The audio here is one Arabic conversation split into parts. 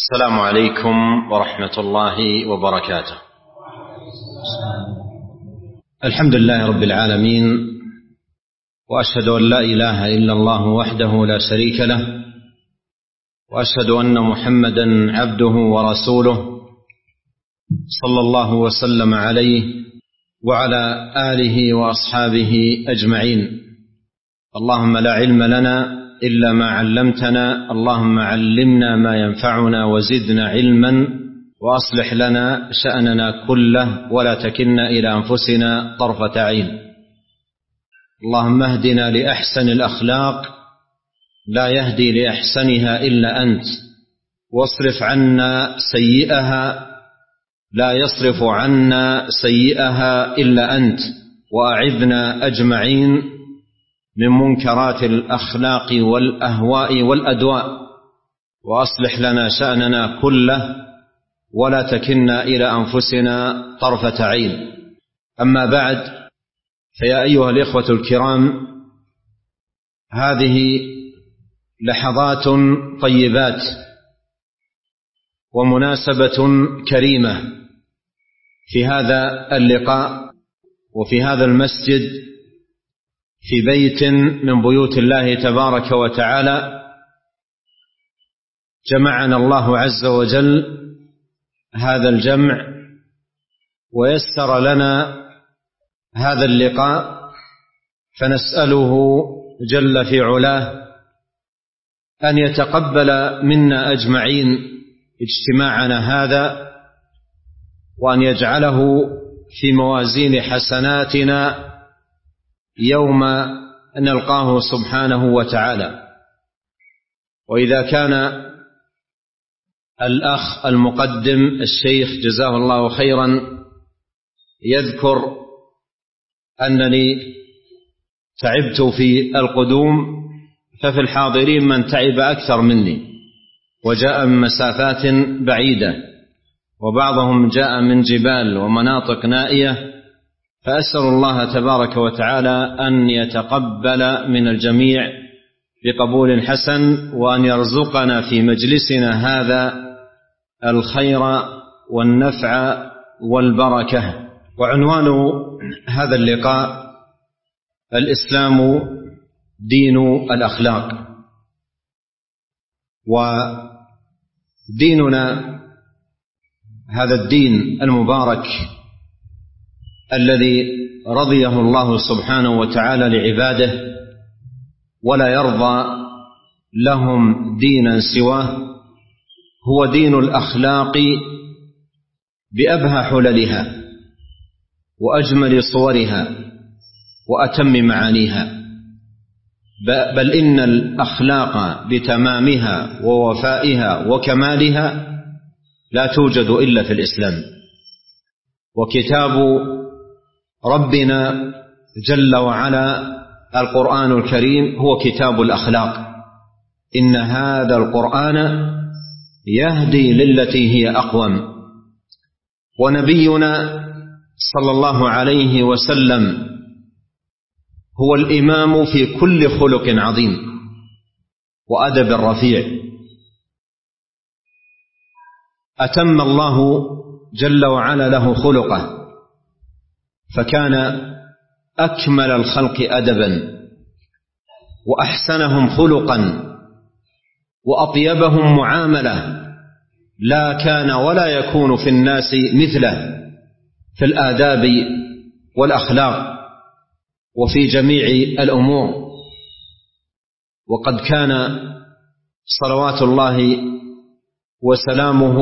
السلام عليكم ورحمة الله وبركاته. الحمد لله رب العالمين، وأشهد أن لا إله إلا الله وحده لا شريك له، وأشهد أن محمدا عبده ورسوله صلى الله وسلم عليه وعلى آله وأصحابه أجمعين. اللهم لا علم لنا إلا ما علمتنا، اللهم علمنا ما ينفعنا وزدنا علما، وأصلح لنا شأننا كله ولا تكلنا إلى أنفسنا طرفة عين. اللهم اهدنا لأحسن الأخلاق لا يهدي لأحسنها إلا أنت، واصرف عنا سيئها لا يصرف عنا سيئها إلا أنت، وأعذنا أجمعين من منكرات الأخلاق والأهواء والأدواء، وأصلح لنا شأننا كله ولا تكلنا إلى أنفسنا طرفة عين. أما بعد، فيا أيها الإخوة الكرام، هذه لحظات طيبات ومناسبة كريمة في هذا اللقاء وفي هذا المسجد في بيت من بيوت الله تبارك وتعالى. جمعنا الله عز وجل هذا الجمع ويسر لنا هذا اللقاء، فنسأله جل في علاه أن يتقبل منا أجمعين اجتماعنا هذا، وأن يجعله في موازين حسناتنا يوم نلقاه سبحانه وتعالى. وإذا كان الأخ المقدم الشيخ جزاه الله خيرا يذكر أنني تعبت في القدوم، ففي الحاضرين من تعب أكثر مني وجاء من مسافات بعيدة، وبعضهم جاء من جبال ومناطق نائية، فأسأل الله تبارك وتعالى أن يتقبل من الجميع بقبول حسن، وأن يرزقنا في مجلسنا هذا الخير والنفع والبركة. وعنوان هذا اللقاء: الإسلام دين الأخلاق. وديننا هذا الدين المبارك الذي رضيه الله سبحانه وتعالى لعباده ولا يرضى لهم دينا سواه، هو دين الأخلاق بأبهى حللها وأجمل صورها وأتم معانيها، بل إن الأخلاق بتمامها ووفائها وكمالها لا توجد إلا في الإسلام. وكتاب ربنا جل وعلا القرآن الكريم هو كتاب الأخلاق. إن هذا القرآن يهدي للتي هي أقوم. ونبينا صلى الله عليه وسلم هو الإمام في كل خلق عظيم وأدب رفيع. أتم الله جل وعلا له خلقه، فكان أكمل الخلق أدبا وأحسنهم خلقا وأطيبهم معاملة، لا كان ولا يكون في الناس مثله في الآداب والأخلاق وفي جميع الأمور. وقد كان صلوات الله وسلامه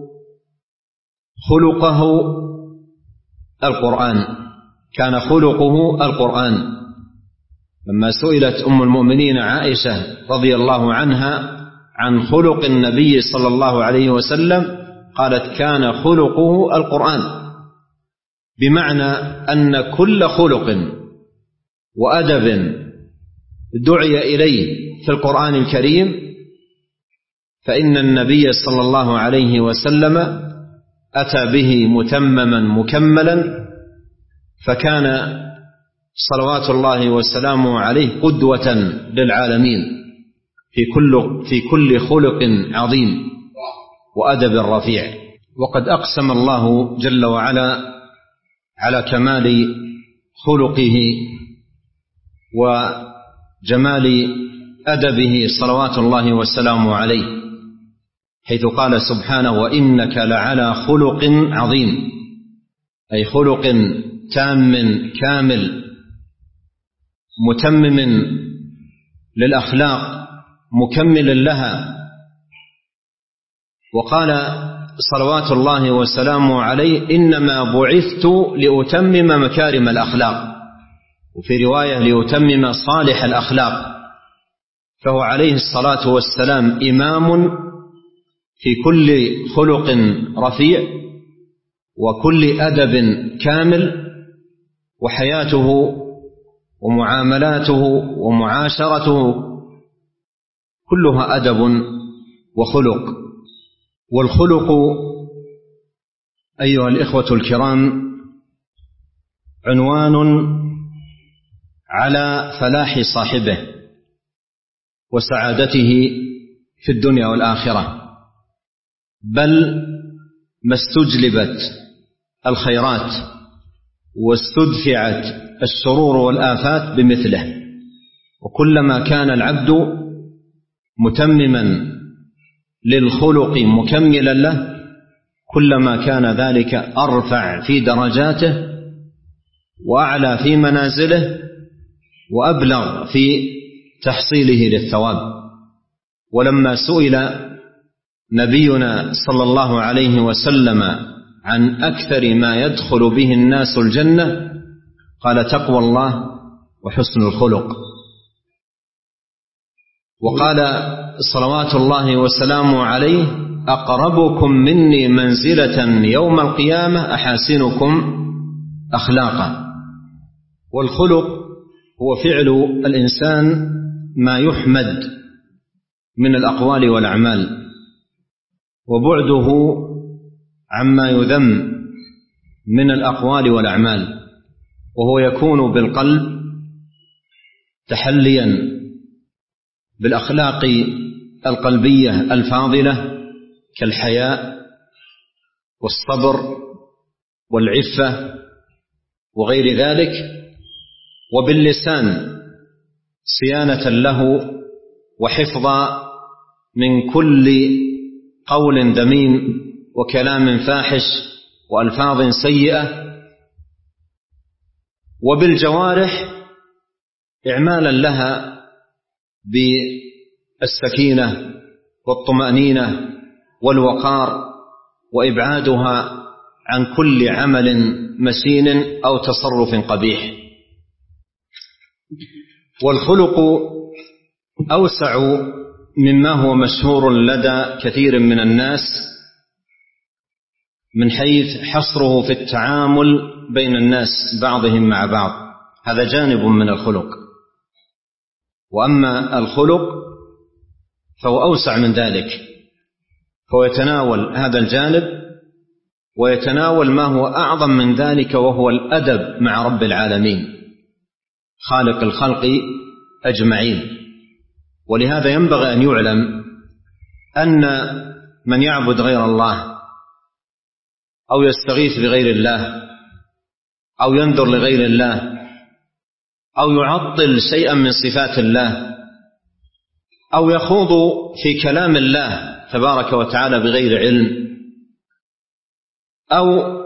خلقه القرآن، كان خلقه القرآن. لما سئلت أم المؤمنين عائشة رضي الله عنها عن خلق النبي صلى الله عليه وسلم قالت: كان خلقه القرآن، بمعنى أن كل خلق وأدب دعي إليه في القرآن الكريم فإن النبي صلى الله عليه وسلم أتى به متمما مكملا، فكان صلوات الله وسلامه عليه قدوة للعالمين في كل خلق عظيم. وأدب رفيع. وقد أقسم الله جل وعلا على كمال خلقه وجمال أدبه صلوات الله وسلامه عليه، حيث قال سبحانه: وإنك لعلى خلق عظيم، أي خلق تام كامل متمم للأخلاق مكمل لها. وقال صلوات الله وسلامه عليه: إنما بعثت لأتمم مكارم الأخلاق، وفي رواية لأتمم صالح الأخلاق. فهو عليه الصلاة والسلام إمام في كل خلق رفيع وكل أدب كامل، وحياته ومعاملاته ومعاشرته كلها أدب وخلق. والخلق أيها الإخوة الكرام عنوان على فلاح صاحبه وسعادته في الدنيا والآخرة، بل ما استجلبت الخيرات واستدفعت الشرور والآفات بمثله. وكلما كان العبد متمما للخلق مكملا له، كلما كان ذلك أرفع في درجاته وأعلى في منازله وأبلغ في تحصيله للثواب. ولما سئل نبينا صلى الله عليه وسلم عن أكثر ما يدخل به الناس الجنة، قال: تقوى الله وحسن الخلق. وقال صلوات الله وسلامه عليه: أقربكم مني منزلة يوم القيامة أحاسنكم أخلاقا. والخلق هو فعل الإنسان ما يحمد من الأقوال والأعمال، وبعده عما يذم من الأقوال والأعمال، وهو يكون بالقلب تحليا بالأخلاق القلبية الفاضلة كالحياء والصبر والعفة وغير ذلك، وباللسان صيانة له وحفظا من كل قول ذميم وكلام فاحش وألفاظ سيئة، وبالجوارح إعمالا لها بالسكينة والطمأنينة والوقار، وإبعادها عن كل عمل مسين أو تصرف قبيح. والخلق أوسع مما هو مشهور لدى كثير من الناس من حيث حصره في التعامل بين الناس بعضهم مع بعض، هذا جانب من الخلق. وأما الخلق فهو أوسع من ذلك، فهو يتناول هذا الجانب ويتناول ما هو أعظم من ذلك، وهو الأدب مع رب العالمين خالق الخلق أجمعين. ولهذا ينبغي أن يعلم أن من يعبد غير الله أو يستغيث بغير الله أو ينذر لغير الله أو يعطل شيئا من صفات الله أو يخوض في كلام الله تبارك وتعالى بغير علم أو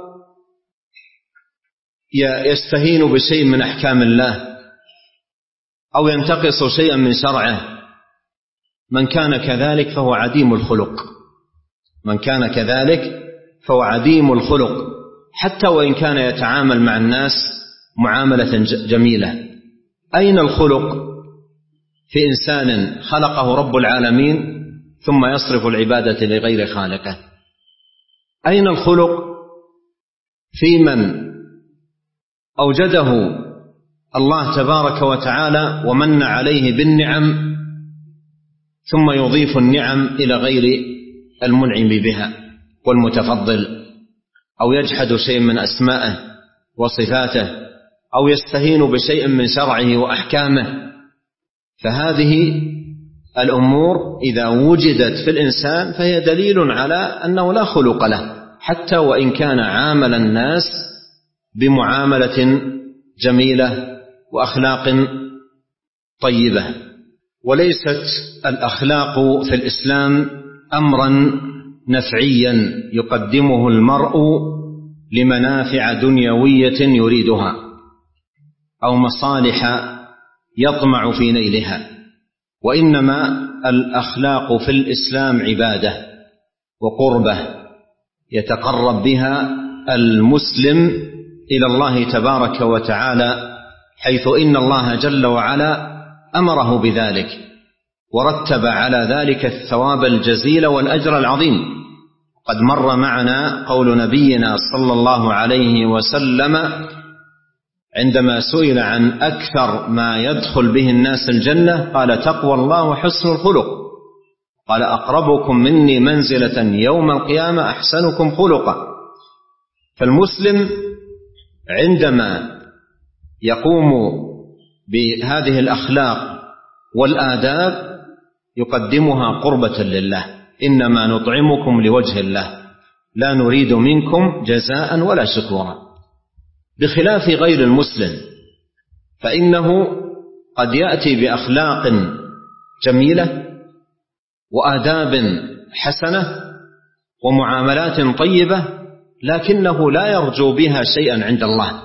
يستهين بشيء من أحكام الله أو ينتقص شيئا من شرعه، من كان كذلك فهو عديم الخلق. من كان كذلك فهو عديم الخلق، حتى وإن كان يتعامل مع الناس معاملة جميلة. أين الخلق في إنسان خلقه رب العالمين ثم يصرف العبادة لغير خالقه؟ أين الخلق في من أوجده الله تبارك وتعالى ومن عليه بالنعم ثم يضيف النعم إلى غير المنعم بها والمتفضل، أو يجحد شيء من أسمائه وصفاته، أو يستهين بشيء من شرعه وأحكامه؟ فهذه الأمور إذا وجدت في الإنسان فهي دليل على أنه لا خلق له، حتى وإن كان عامل الناس بمعاملة جميلة وأخلاق طيبة. وليست الأخلاق في الإسلام أمرا نفعيا يقدمه المرء لمنافع دنيوية يريدها أو مصالح يطمع في نيلها، وإنما الأخلاق في الإسلام عبادة وقربة يتقرب بها المسلم إلى الله تبارك وتعالى، حيث إن الله جل وعلا أمره بذلك ورتب على ذلك الثواب الجزيل والأجر العظيم. قد مر معنا قول نبينا صلى الله عليه وسلم عندما سئل عن أكثر ما يدخل به الناس الجنة قال: تقوى الله وحسن الخلق. قال: أقربكم مني منزلة يوم القيامة أحسنكم خلقا. فالمسلم عندما يقوم بهذه الأخلاق والآداب يقدمها قربة لله: إنما نطعمكم لوجه الله لا نريد منكم جزاء ولا شكورا. بخلاف غير المسلم فإنه قد يأتي بأخلاق جميلة وآداب حسنة ومعاملات طيبة، لكنه لا يرجو بها شيئا عند الله،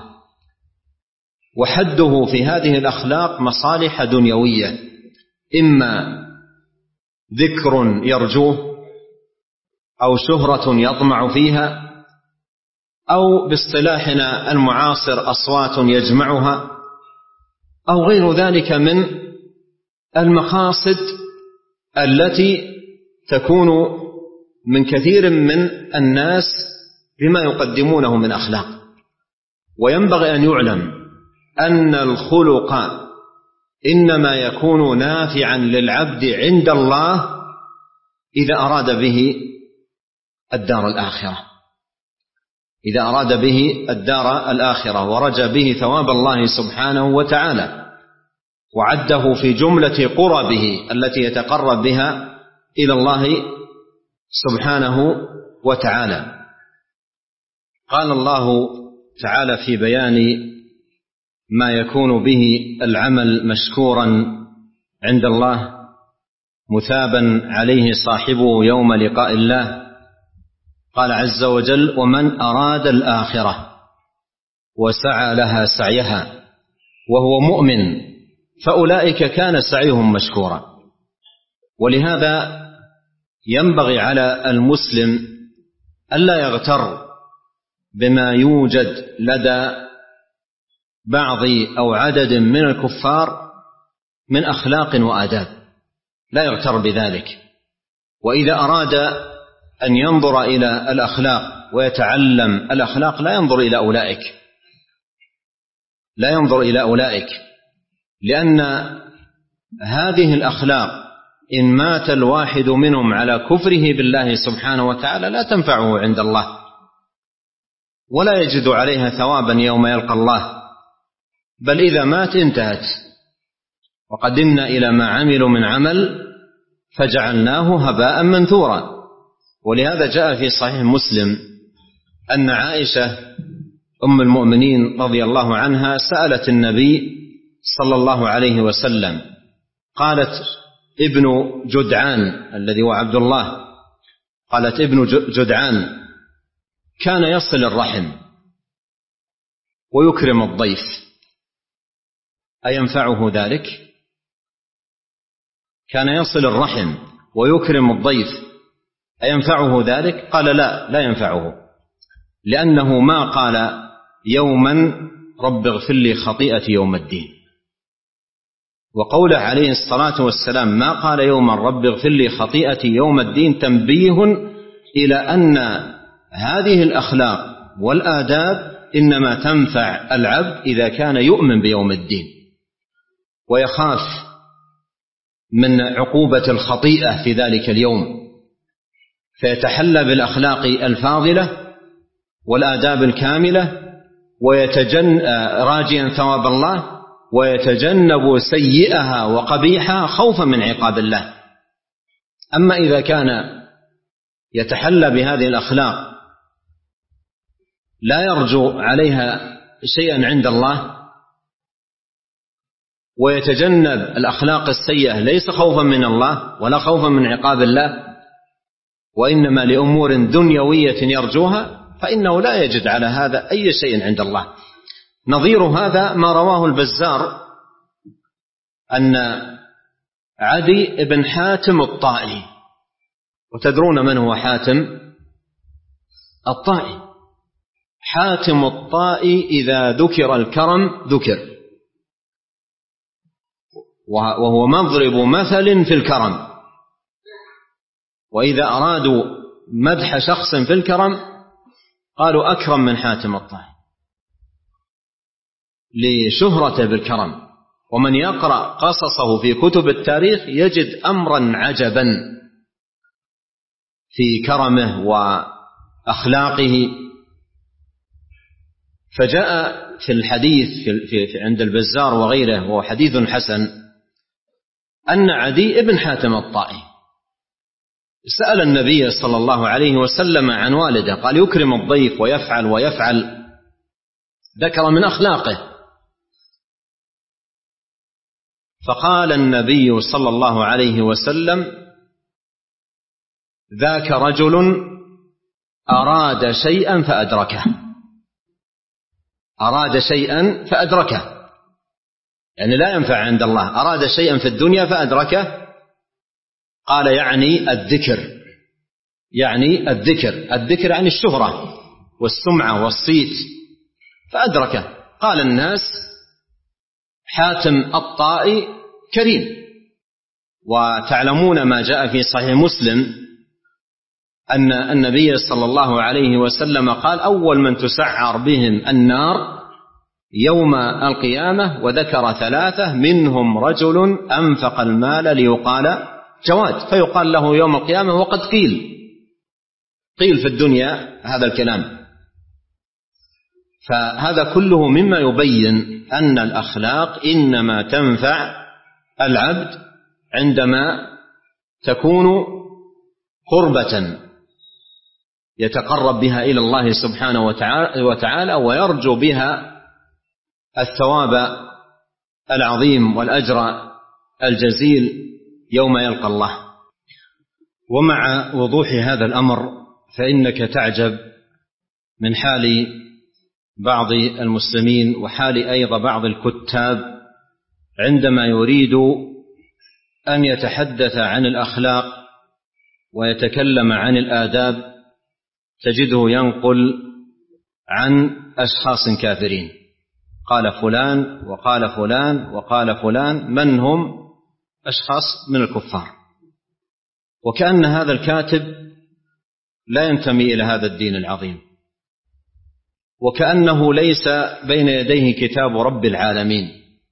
وحده في هذه الأخلاق مصالح دنيوية، إما ذكر يرجوه أو شهرة يطمع فيها، أو باصطلاحنا المعاصر أصوات يجمعها، أو غير ذلك من المقاصد التي تكون من كثير من الناس بما يقدمونه من أخلاق. وينبغي أن يعلم أن الخلق إنما يكون نافعا للعبد عند الله إذا أراد به الدار الآخرة، إذا أراد به الدار الآخرة ورجى به ثواب الله سبحانه وتعالى، وعده في جملة قربه التي يتقرب بها إلى الله سبحانه وتعالى. قال الله تعالى في بيان ما يكون به العمل مشكورا عند الله مثابا عليه صاحبه يوم لقاء الله، قال عز وجل: ومن أراد الآخرة وسعى لها سعيها وهو مؤمن فأولئك كان سعيهم مشكورا. ولهذا ينبغي على المسلم ألا يغتر بما يوجد لدى بعض أو عدد من الكفار من أخلاق وآداب، لا يغتر بذلك. وإذا أراد أن ينظر إلى الأخلاق ويتعلم الأخلاق لا ينظر إلى أولئك، لأن هذه الأخلاق إن مات الواحد منهم على كفره بالله سبحانه وتعالى لا تنفعه عند الله، ولا يجد عليها ثوابا يوم يلقى الله، بل إذا مات انتهت. وقدمنا إلى ما عملوا من عمل فجعلناه هباء منثورا. ولهذا جاء في صحيح مسلم أن عائشة أم المؤمنين رضي الله عنها سألت النبي صلى الله عليه وسلم، قالت: ابن جدعان الذي هو عبد الله، قالت: ابن جدعان كان يصل الرحم ويكرم الضيف، أينفعه ذلك؟ كان يصل الرحم ويكرم الضيف، أينفعه ذلك؟ قال: لا ينفعه، لأنه ما قال يوما رب اغفر لي خطيئتي يوم الدين. وقوله عليه الصلاة والسلام ما قال يوما رب اغفر لي خطيئتي يوم الدين تنبيه إلى أن هذه الأخلاق والآداب إنما تنفع العبد إذا كان يؤمن بيوم الدين ويخاف من عقوبة الخطيئة في ذلك اليوم، فيتحلى بالأخلاق الفاضلة والآداب الكاملة راجيا ثواب الله، ويتجنب سيئها وقبيحها خوفا من عقاب الله أما إذا كان يتحلى بهذه الأخلاق لا يرجو عليها شيئا عند الله، ويتجنب الأخلاق السيئة ليس خوفا من الله ولا خوفا من عقاب الله، وإنما لأمور دنيوية يرجوها، فإنه لا يجد على هذا أي شيء عند الله. نظير هذا ما رواه البزار أن عدي بن حاتم الطائي، وتدرون من هو حاتم الطائي؟ حاتم الطائي إذا ذكر الكرم ذكر، وهو مضرب مثل في الكرم، وإذا أرادوا مدح شخص في الكرم قالوا أكرم من حاتم الطائي لشهرته بالكرم. ومن يقرأ قصصه في كتب التاريخ يجد أمرا عجبا في كرمه وأخلاقه. فجاء في الحديث عند البزار وغيره، وهو حديث حسن، أن عدي بن حاتم الطائي سأل النبي صلى الله عليه وسلم عن والده، قال يكرم الضيف ويفعل ويفعل، ذكر من أخلاقه، فقال النبي صلى الله عليه وسلم ذاك رجل أراد شيئا فأدركه. أراد شيئا فأدركه يعني لا ينفع عند الله، أراد شيئا في الدنيا فأدركه. قال يعني الذكر، يعني الذكر عن الشهرة والسمعة والصيت، فأدركه. قال الناس حاتم الطائي كريم. وتعلمون ما جاء في صحيح مسلم أن النبي صلى الله عليه وسلم قال أول من تسعر بهم النار يوم القيامة، وذكر ثلاثة منهم رجل أنفق المال ليقال جواد، فيقال له يوم القيامة وقد قيل في الدنيا هذا الكلام. فهذا كله مما يبين أن الأخلاق إنما تنفع العبد عندما تكون قربة يتقرب بها إلى الله سبحانه وتعالى ويرجو بها الثواب العظيم والأجر الجزيل يوم يلقى الله. ومع وضوح هذا الأمر فإنك تعجب من حال بعض المسلمين وحال أيضا بعض الكتاب عندما يريد أن يتحدث عن الأخلاق ويتكلم عن الآداب تجده ينقل عن أشخاص كافرين، قال فلان وقال فلان وقال فلان، من هم؟ أشخاص من الكفار، وكأن هذا الكاتب لا ينتمي إلى هذا الدين العظيم، وكأنه ليس بين يديه كتاب رب العالمين،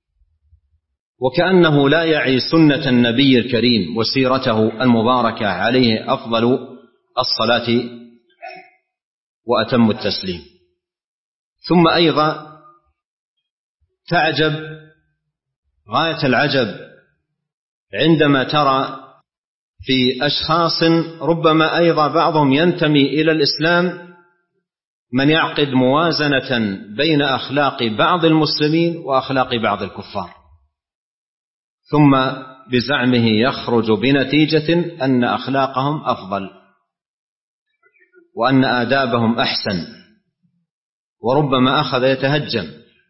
وكأنه لا يعي سنة النبي الكريم وسيرته المباركة عليه أفضل الصلاة وأتم التسليم. ثم أيضا تعجب غاية العجب عندما ترى في أشخاص ربما أيضا بعضهم ينتمي إلى الإسلام من يعقد موازنة بين أخلاق بعض المسلمين وأخلاق بعض الكفار، ثم بزعمه يخرج بنتيجة أن أخلاقهم أفضل وأن آدابهم أحسن، وربما أخذ يتهجم.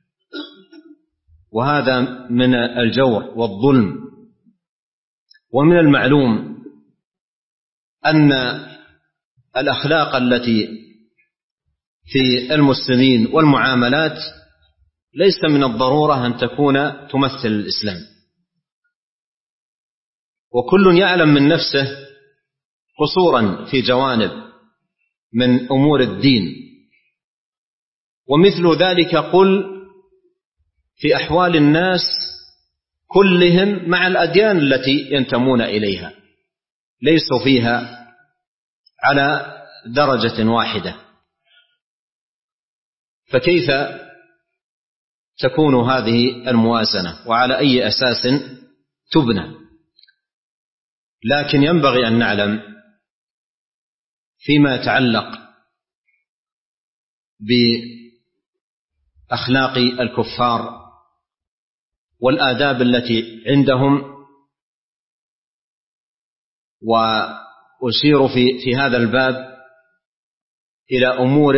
وهذا من الجور والظلم. ومن المعلوم أن الأخلاق التي في المسلمين والمعاملات ليس من الضرورة أن تكون تمثل الإسلام، وكل يعلم من نفسه قصورا في جوانب من أمور الدين، ومثل ذلك قل في أحوال الناس كلهم مع الأديان التي ينتمون إليها، ليسوا فيها على درجة واحدة، فكيف تكون هذه الموازنة وعلى أي أساس تبنى؟ لكن ينبغي أن نعلم فيما يتعلق بأخلاق الكفار والآداب التي عندهم، وأشير في هذا الباب إلى أمور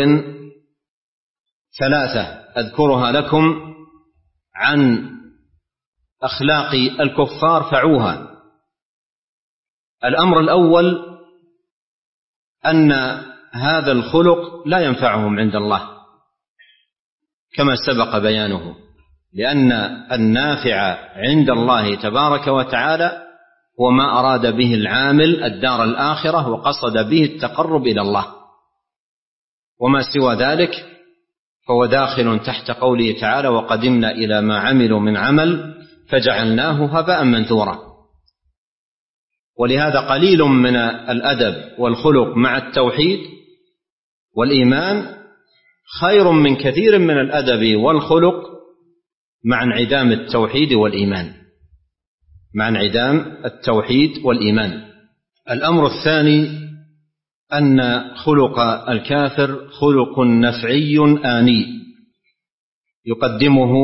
ثلاثة أذكرها لكم عن أخلاق الكفار فعوها. الأمر الأول أن هذا الخلق لا ينفعهم عند الله كما سبق بيانه، لأن النافع عند الله تبارك وتعالى هو ما أراد به العامل الدار الآخرة وقصد به التقرب إلى الله، وما سوى ذلك فهو داخل تحت قوله تعالى: وقدمنا إلى ما عملوا من عمل فجعلناه هباء منثورا. ولهذا قليل من الأدب والخلق مع التوحيد والإيمان خير من كثير من الأدب والخلق مع انعدام التوحيد والإيمان، مع انعدام التوحيد والإيمان. الأمر الثاني أن خلق الكافر خلق نفعي آني يقدمه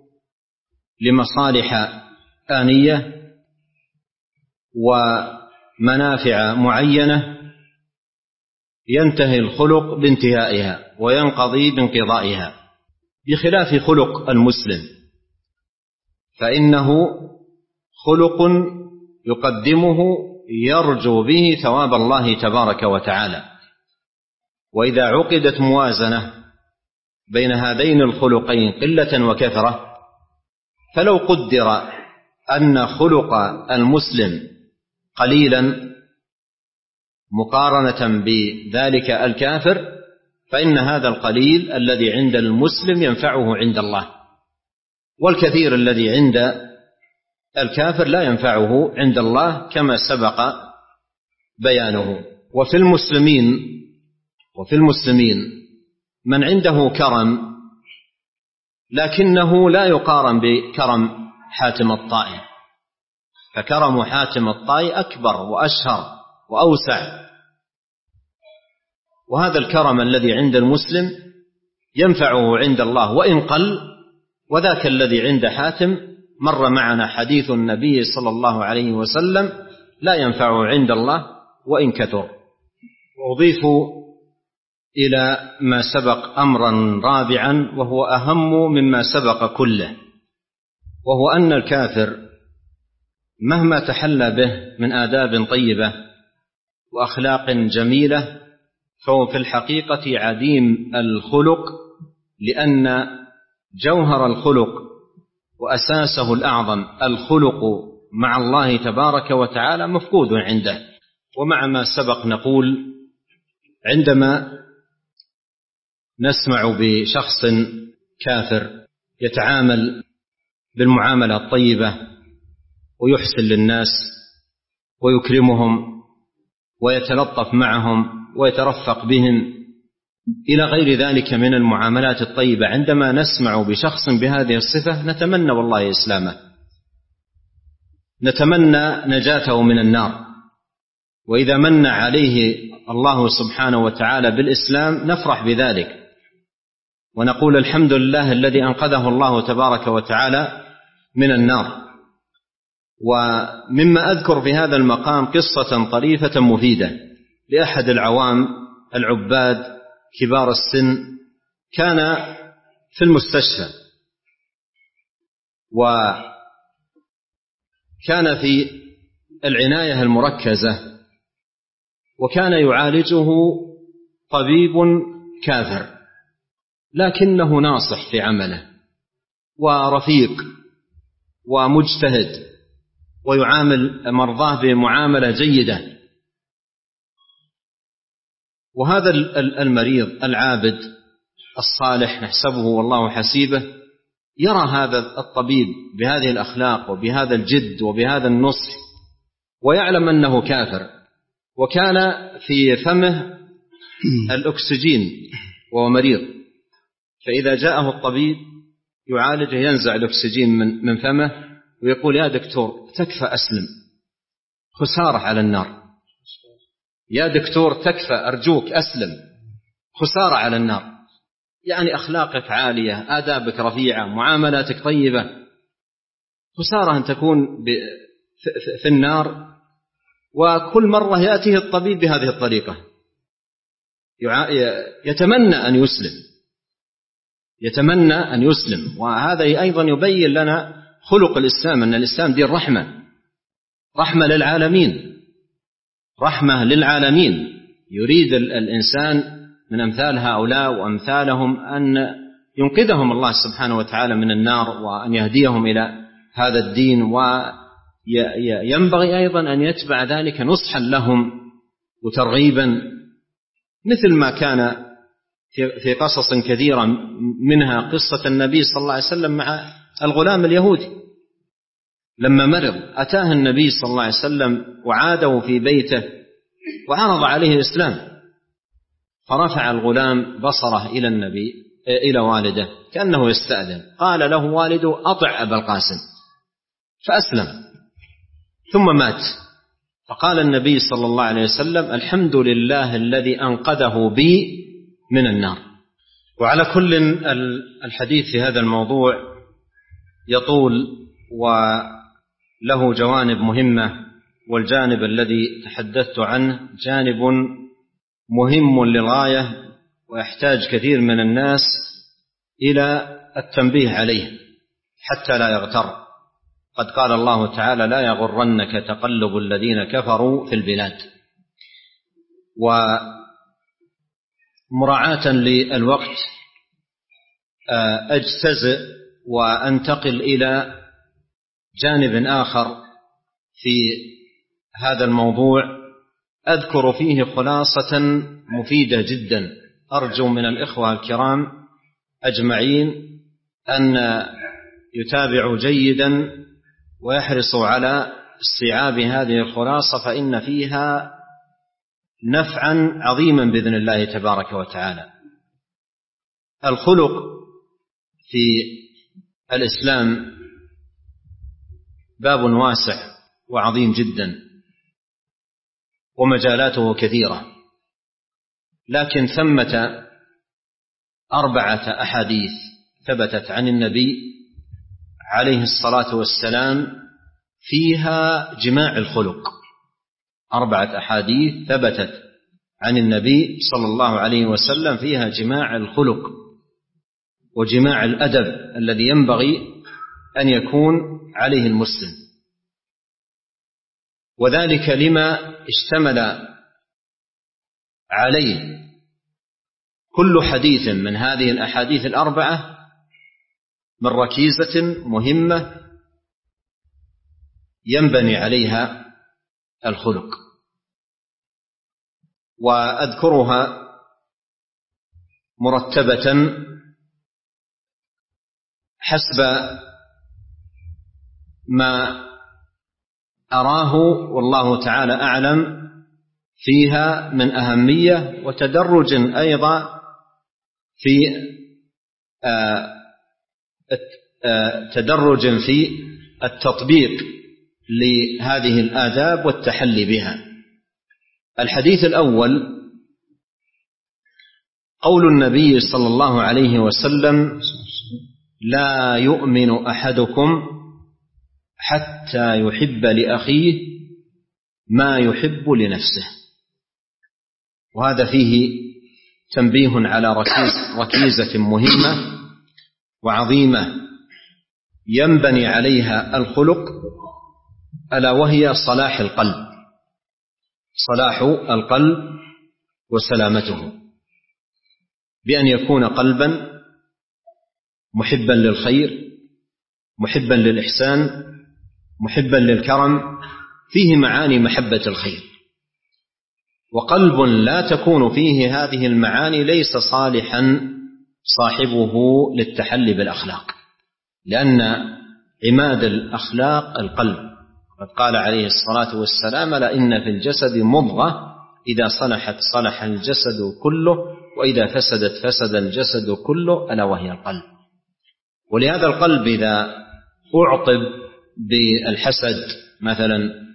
لمصالح آنية ومنافع معينة ينتهي الخلق بانتهائها وينقضي بانقضائها، بخلاف خلق المسلم فإنه خلق يقدمه يرجو به ثواب الله تبارك وتعالى. وإذا عقدت موازنة بين هذين الخلقين قلة وكثرة، فلو قدر أن خلق المسلم قليلا مقارنة بذلك الكافر، فإن هذا القليل الذي عند المسلم ينفعه عند الله، والكثير الذي عند الكافر لا ينفعه عند الله كما سبق بيانه. وفي المسلمين من عنده كرم لكنه لا يقارن بكرم حاتم الطائي، فكرم حاتم الطائي أكبر وأشهر وأوسع، وهذا الكرم الذي عند المسلم ينفعه عند الله وإن قل، وذاك الذي عند حاتم مر معنا حديث النبي صلى الله عليه وسلم لا ينفعه عند الله وإن كثر. وأضيف إلى ما سبق أمرا رابعا وهو أهم مما سبق كله، وهو أن الكافر مهما تحلى به من آداب طيبة وأخلاق جميلة فهو في الحقيقة عديم الخلق، لأن جوهر الخلق وأساسه الأعظم الخلق مع الله تبارك وتعالى مفقود عنده. ومع ما سبق نقول عندما نسمع بشخص كافر يتعامل بالمعاملة الطيبة ويحسن للناس ويكرمهم ويتلطف معهم ويترفق بهم إلى غير ذلك من المعاملات الطيبة، عندما نسمع بشخص بهذه الصفة نتمنى والله إسلامه، نتمنى نجاته من النار. وإذا من عليه الله سبحانه وتعالى بالإسلام نفرح بذلك ونقول الحمد لله الذي أنقذه الله تبارك وتعالى من النار. ومما أذكر في هذا المقام قصة طريفة مفيدة لأحد العوام العباد كبار السن، كان في المستشفى وكان في العناية المركزة، وكان يعالجه طبيب كافر لكنه ناصح في عمله ورفيق ومجتهد ويعامل مرضاه بمعاملة جيدة. وهذا المريض العابد الصالح نحسبه والله حسيبه يرى هذا الطبيب بهذه الأخلاق وبهذا الجد وبهذا النصح ويعلم أنه كافر، وكان في فمه الأكسجين وهو مريض، فإذا جاءه الطبيب يعالجه ينزع الأكسجين من فمه ويقول: يا دكتور تكفى أسلم، خسارة على النار. يا دكتور تكفى أرجوك أسلم، خسارة على النار. يعني أخلاقك عالية، آدابك رفيعة، معاملاتك طيبة، خسارة أن تكون في النار. وكل مرة يأتيه الطبيب بهذه الطريقة، يتمنى أن يسلم. وهذا أيضا يبين لنا خلق الإسلام، أن الإسلام دين رحمة للعالمين. يريد الإنسان من أمثال هؤلاء وأمثالهم أن ينقذهم الله سبحانه وتعالى من النار، وأن يهديهم إلى هذا الدين. وينبغي أيضا أن يتبع ذلك نصحا لهم وترغيبا، مثل ما كان في قصص كثيرة، منها قصة النبي صلى الله عليه وسلم مع الغلام اليهودي لما مرض. أتاه النبي صلى الله عليه وسلم وعاده في بيته وعرض عليه الإسلام، فرفع الغلام بصره إلى والده كأنه يستأذن. قال له والده: أطع أبا القاسم، فأسلم ثم مات. فقال النبي صلى الله عليه وسلم: الحمد لله الذي أنقذه بي من النار. وعلى كل الحديث في هذا الموضوع يطول وله جوانب مهمة، والجانب الذي تحدثت عنه جانب مهم للغاية، ويحتاج كثير من الناس إلى التنبيه عليه حتى لا يغتر. قد قال الله تعالى: لا يغرنك تقلب الذين كفروا في البلاد. ومراعاة للوقت أجتزئ وأنتقل إلى جانب آخر في هذا الموضوع، أذكر فيه خلاصة مفيدة جدا. أرجو من الإخوة الكرام أجمعين أن يتابعوا جيدا ويحرصوا على استيعاب هذه الخلاصة، فإن فيها نفعا عظيما بإذن الله تبارك وتعالى. الخلق في الإسلام باب واسع وعظيم جدا، ومجالاته كثيرة، لكن ثمة 4 أحاديث ثبتت عن النبي عليه الصلاة والسلام فيها جماع الخلق. 4 أحاديث ثبتت عن النبي صلى الله عليه وسلم فيها جماع الخلق وجماع الأدب الذي ينبغي أن يكون عليه المسلم، وذلك لما اشتمل عليه كل حديث من هذه الأحاديث 4 من ركيزة مهمة ينبني عليها الخلق. وأذكرها مرتبة حسب ما أراه والله تعالى أعلم فيها من أهمية، وتدرج أيضا في تدرج في التطبيق لهذه الآداب والتحلي بها. الحديث الأول قول النبي صلى الله عليه وسلم: لا يؤمن أحدكم حتى يحب لأخيه ما يحب لنفسه. وهذا فيه تنبيه على ركيزة مهمة وعظيمة ينبني عليها الخلق، ألا وهي صلاح القلب وسلامته، بأن يكون قلبا محبا للخير، محبا للإحسان، محبا للكرم، فيه معاني محبة الخير. وقلب لا تكون فيه هذه المعاني ليس صالحا صاحبه للتحلي بالأخلاق، لأن عماد الأخلاق القلب. قد قال عليه الصلاة والسلام: لإن في الجسد مضغة إذا صلحت صلح الجسد كله، وإذا فسدت فسد الجسد كله، ألا وهي القلب. ولهذا القلب إذا أعطب بالحسد مثلا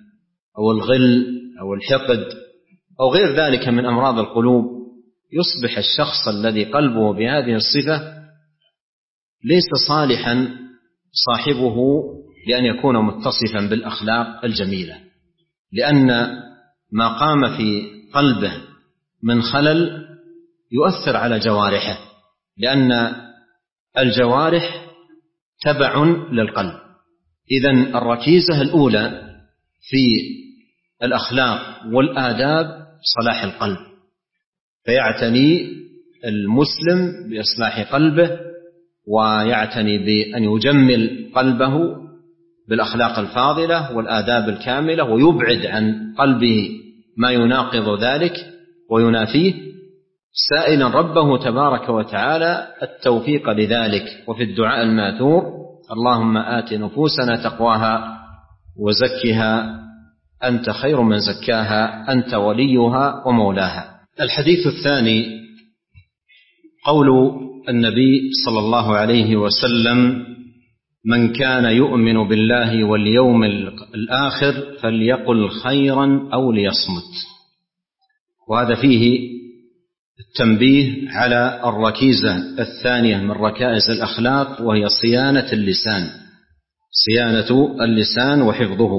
أو الغل أو الحقد أو غير ذلك من أمراض القلوب، يصبح الشخص الذي قلبه بهذه الصفة ليس صالحا صاحبه لأن يكون متصفا بالأخلاق الجميلة، لأن ما قام في قلبه من خلل يؤثر على جوارحه، لأن الجوارح تبع للقلب. إذن الركيزة الأولى في الأخلاق والآداب صلاح القلب، فيعتني المسلم بإصلاح قلبه، ويعتني بأن يجمل قلبه بالأخلاق الفاضلة والآداب الكاملة، ويبعد عن قلبه ما يناقض ذلك وينافيه، سائلا ربه تبارك وتعالى التوفيق لذلك. وفي الدعاء الماثور: اللهم آت نفوسنا تقواها وزكها أنت خير من زكاها أنت وليها ومولاها. الحديث الثاني قول النبي صلى الله عليه وسلم: من كان يؤمن بالله واليوم الآخر فليقل خيرا أو ليصمت. وهذا فيه التنبيه على الركيزة الثانية من ركائز الأخلاق، وهي صيانة اللسان، صيانة اللسان وحفظه،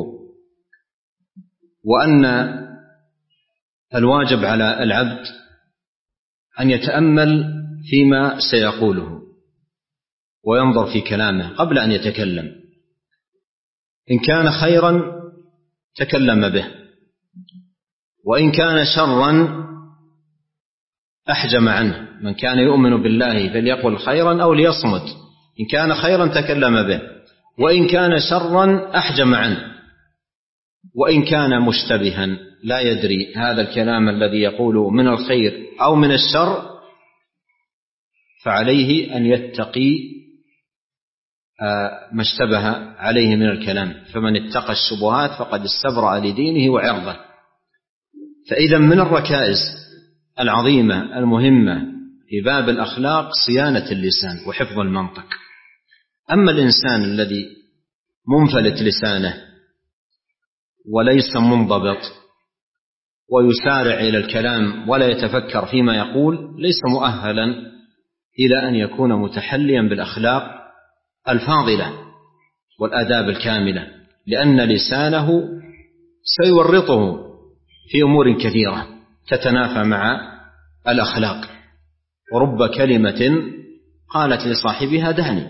وأن الواجب على العبد أن يتأمل فيما سيقوله وينظر في كلامه قبل أن يتكلم. إن كان خيرا تكلم به، وإن كان شرا أحجم عنه. من كان يؤمن بالله فليقل خيرا أو ليصمت. إن كان خيرا تكلم به، وإن كان شرا أحجم عنه. وإن كان مشتبها لا يدري هذا الكلام الذي يقول من الخير أو من الشر، فعليه أن يتقي ما اشتبه عليه من الكلام، فمن اتقى الشبهات فقد استبرأ لدينه وعرضه. فإذا من الركائز العظيمة المهمة في باب الأخلاق صيانة اللسان وحفظ المنطق. أما الإنسان الذي منفلت لسانه وليس منضبط ويسارع إلى الكلام ولا يتفكر فيما يقول، ليس مؤهلا إلى أن يكون متحليا بالأخلاق الفاضلة والآداب الكاملة، لأن لسانه سيورطه في أمور كثيرة تتنافى مع الأخلاق. ورب كلمة قالت لصاحبها دعني،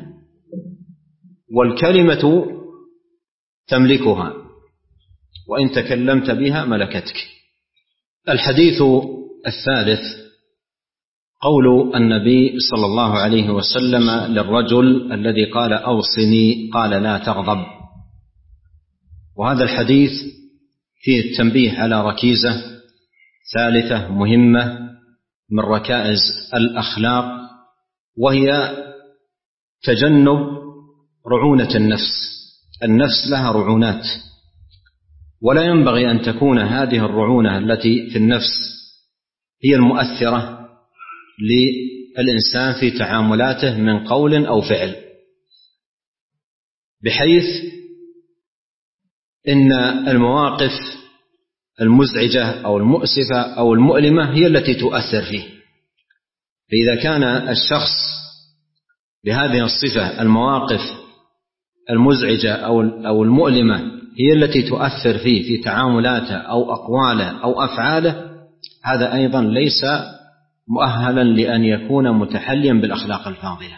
والكلمة تملكها، وإن تكلمت بها ملكتك. الحديث الثالث قول النبي صلى الله عليه وسلم للرجل الذي قال أوصني، قال لا تغضب. وهذا الحديث فيه التنبيه على ركيزة ثالثة مهمة من ركائز الأخلاق، وهي تجنب رعونة النفس. النفس لها رعونات، ولا ينبغي أن تكون هذه الرعونة التي في النفس هي المؤثرة للإنسان في تعاملاته من قول أو فعل، بحيث إن المواقف المزعجة أو المؤسفة أو المؤلمة هي التي تؤثر فيه. فإذا كان الشخص بهذه الصفة المواقف المزعجة أو المؤلمة هي التي تؤثر فيه في تعاملاته أو أقواله أو أفعاله، هذا أيضا ليس مؤهلا لأن يكون متحليا بالأخلاق الفاضلة.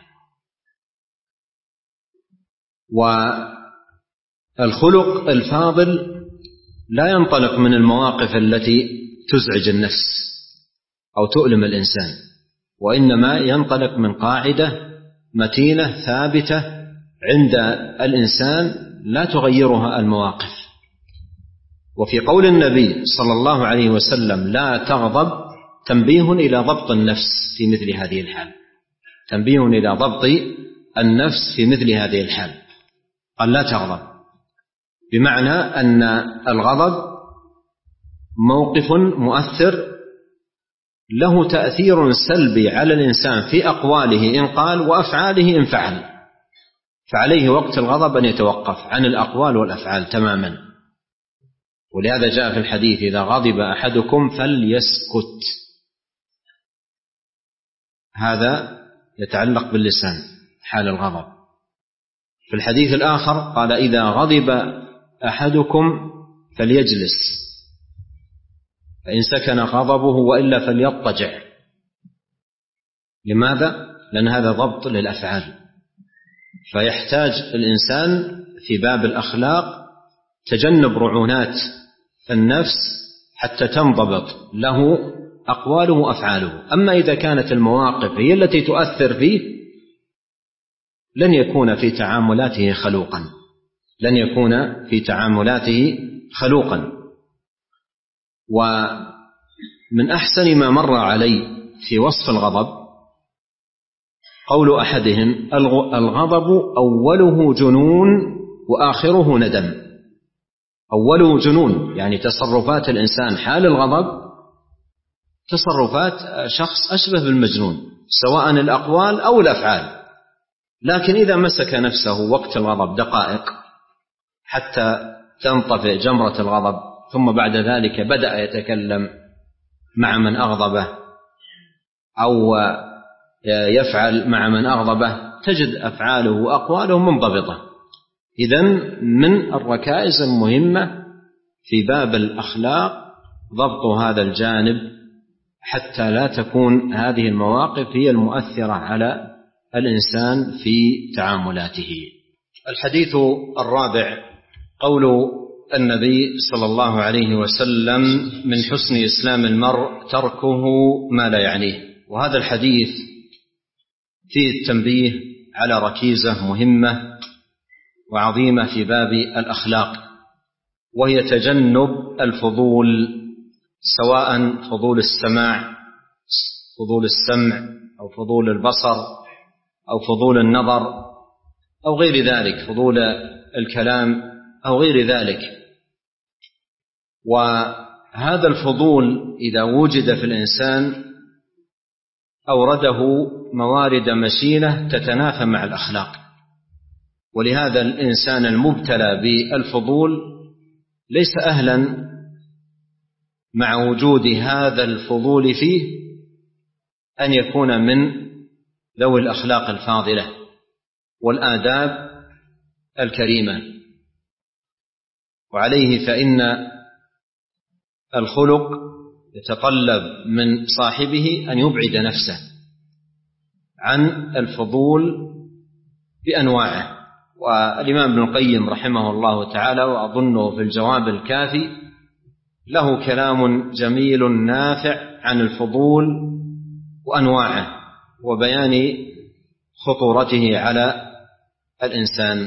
والخلق الفاضل لا ينطلق من المواقف التي تزعج النفس أو تؤلم الإنسان، وإنما ينطلق من قاعدة متينة ثابتة عند الإنسان لا تغيرها المواقف. وفي قول النبي صلى الله عليه وسلم لا تغضب تنبيه إلى ضبط النفس في مثل هذه الحال، تنبيه إلى ضبط النفس في مثل هذه الحال. قال لا تغضب، بمعنى أن الغضب موقف مؤثر له تأثير سلبي على الإنسان في أقواله إن قال وأفعاله إن فعل، فعليه وقت الغضب أن يتوقف عن الأقوال والأفعال تماما. ولهذا جاء في الحديث إذا غضب أحدكم فليسكت. هذا يتعلق باللسان حال الغضب. في الحديث الآخر قال إذا غضب أحدكم فليجلس فإن سكن غضبه وإلا فليضطجع. لماذا؟ لأن هذا ضبط للأفعال، فيحتاج الإنسان في باب الأخلاق تجنب رعونات النفس حتى تنضبط له أقواله وأفعاله. أما إذا كانت المواقف هي التي تؤثر فيه لن يكون في تعاملاته خلوقا، لن يكون في تعاملاته خلوقا. ومن أحسن ما مر علي في وصف الغضب قول أحدهم الغضب أوله جنون وآخره ندم. أوله جنون يعني تصرفات الإنسان حال الغضب تصرفات شخص أشبه بالمجنون سواء الأقوال أو الأفعال، لكن إذا مسك نفسه وقت الغضب دقائق حتى تنطفئ جمرة الغضب ثم بعد ذلك بدأ يتكلم مع من أغضبه أو يفعل مع من أغضبه تجد أفعاله وأقواله منضبطة. إذن من الركائز المهمة في باب الأخلاق ضبط هذا الجانب حتى لا تكون هذه المواقف هي المؤثرة على الإنسان في تعاملاته. الحديث الرابع قول النبي صلى الله عليه وسلم من حسن إسلام المرء تركه ما لا يعنيه. وهذا الحديث فيه التنبيه على ركيزة مهمة وعظيمة في باب الأخلاق، وهي تجنب الفضول، سواء فضول السماع أو فضول البصر أو فضول النظر أو غير ذلك، فضول الكلام أو غير ذلك. وهذا الفضول إذا وجد في الإنسان أورده موارد مشينة تتنافى مع الأخلاق. ولهذا الإنسان المبتلى بالفضول ليس أهلا مع وجود هذا الفضول فيه أن يكون من ذوي الأخلاق الفاضلة والآداب الكريمة. وعليه فإن الخلق يتطلب من صاحبه أن يبعد نفسه عن الفضول بأنواعه. والإمام ابن القيم رحمه الله تعالى وأظنه في الجواب الكافي له كلام جميل نافع عن الفضول وأنواعه وبيان خطورته على الإنسان.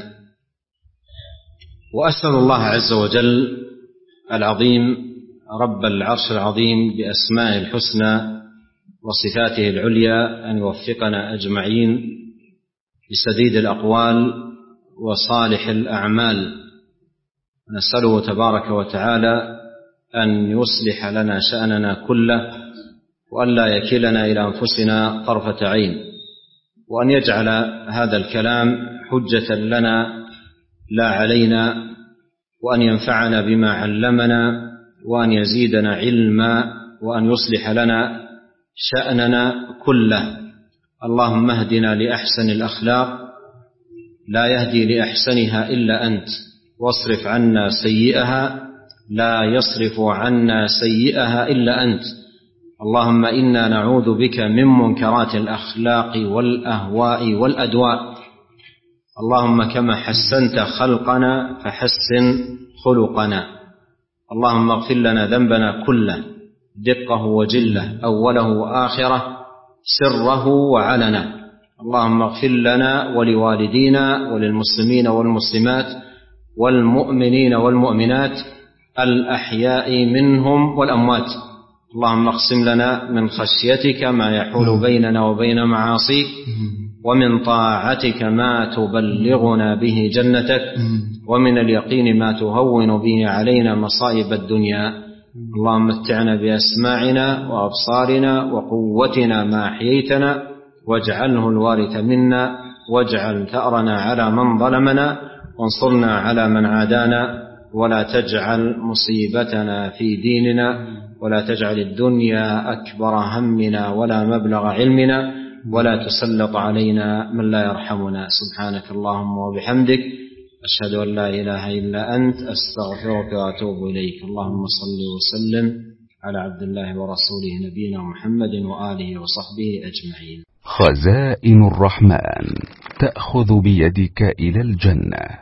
وأسأل الله عز وجل العظيم رب العرش العظيم بأسمائه الحسنى وصفاته العليا أن يوفقنا أجمعين لسديد الأقوال وصالح الأعمال. نسأله تبارك وتعالى أن يصلح لنا شأننا كله وأن لا يكلنا إلى أنفسنا طرفة عين، وأن يجعل هذا الكلام حجة لنا لا علينا، وأن ينفعنا بما علمنا، وأن يزيدنا علما، وأن يصلح لنا شأننا كله. اللهم اهدنا لأحسن الأخلاق لا يهدي لأحسنها إلا أنت، واصرف عنا سيئها لا يصرف عنا سيئها إلا أنت. اللهم إنا نعوذ بك من منكرات الأخلاق والأهواء والأدواء. اللهم كما حسنت خلقنا فحسن خلقنا. اللهم اغفر لنا ذنبنا كله دقه وجله أوله وآخره سره وعلنه. اللهم اغفر لنا ولوالدينا وللمسلمين والمسلمات والمؤمنين والمؤمنات الأحياء منهم والأموات. اللهم اقسم لنا من خشيتك ما يحول بيننا وبين معاصيك، ومن طاعتك ما تبلغنا به جنتك، ومن اليقين ما تهون به علينا مصائب الدنيا. اللهم متعنا بأسماعنا وأبصارنا وقوتنا ما أحييتنا، واجعله الوارث منا، واجعل ثأرنا على من ظلمنا، وانصرنا على من عادانا، ولا تجعل مصيبتنا في ديننا، ولا تجعل الدنيا أكبر همنا ولا مبلغ علمنا، ولا تسلط علينا من لا يرحمنا. سبحانك اللهم وبحمدك، أشهد أن لا إله إلا أنت، أستغفرك وأتوب إليك. اللهم صل وسلم على عبد الله ورسوله نبينا محمد وآله وصحبه أجمعين. خزائن الرحمن تأخذ بيدك إلى الجنة.